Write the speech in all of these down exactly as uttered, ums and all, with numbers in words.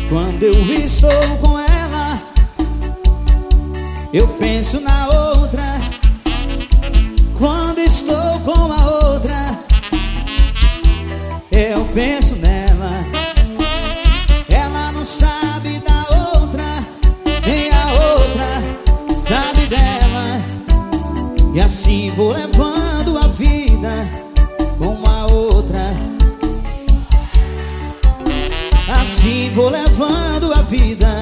Quando eu estou com ela, eu penso na outra. Quando estou com a outra, eu penso nela. Ela não sabe da outra, nem a outra sabe dela. E assim vou levando a vida com a outra. Assim vou levando a vida.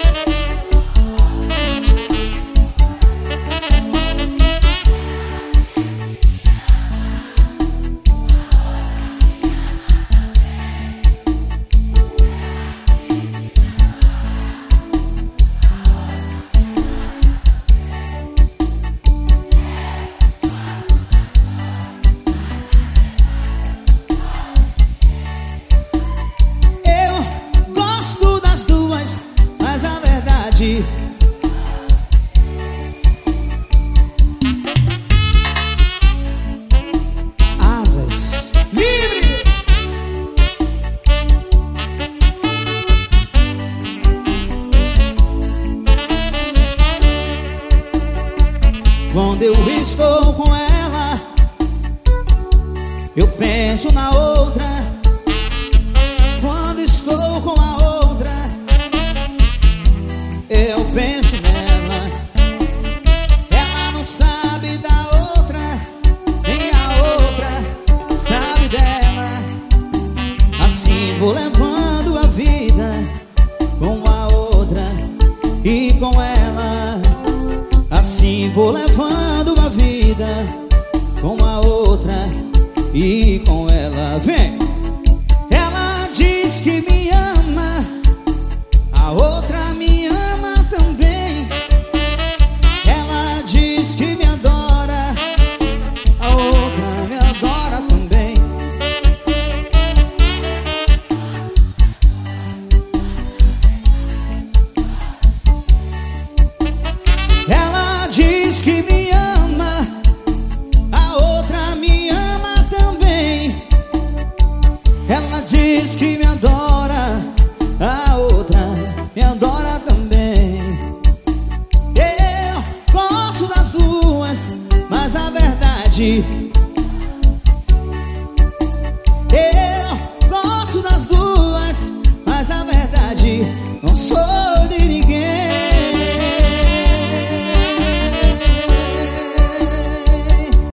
Asas livres. Quando eu estou com ela, eu penso na outra. Quando estou com a outra, eu penso nela. Ela não sabe da outra, nem a outra sabe dela. Assim vou levando a vida com a outra e com ela. Assim vou levando a vida com a outra e com ela. Vem! Ela diz que me ama, a outra me ama também. Ela diz que me adora, a outra me adora também. Ela diz que me ama, a outra me ama também. Ela diz que me adora, a outra me adora também. Eu gosto das duas, mas a verdade, eu gosto das duas, mas a verdade não sou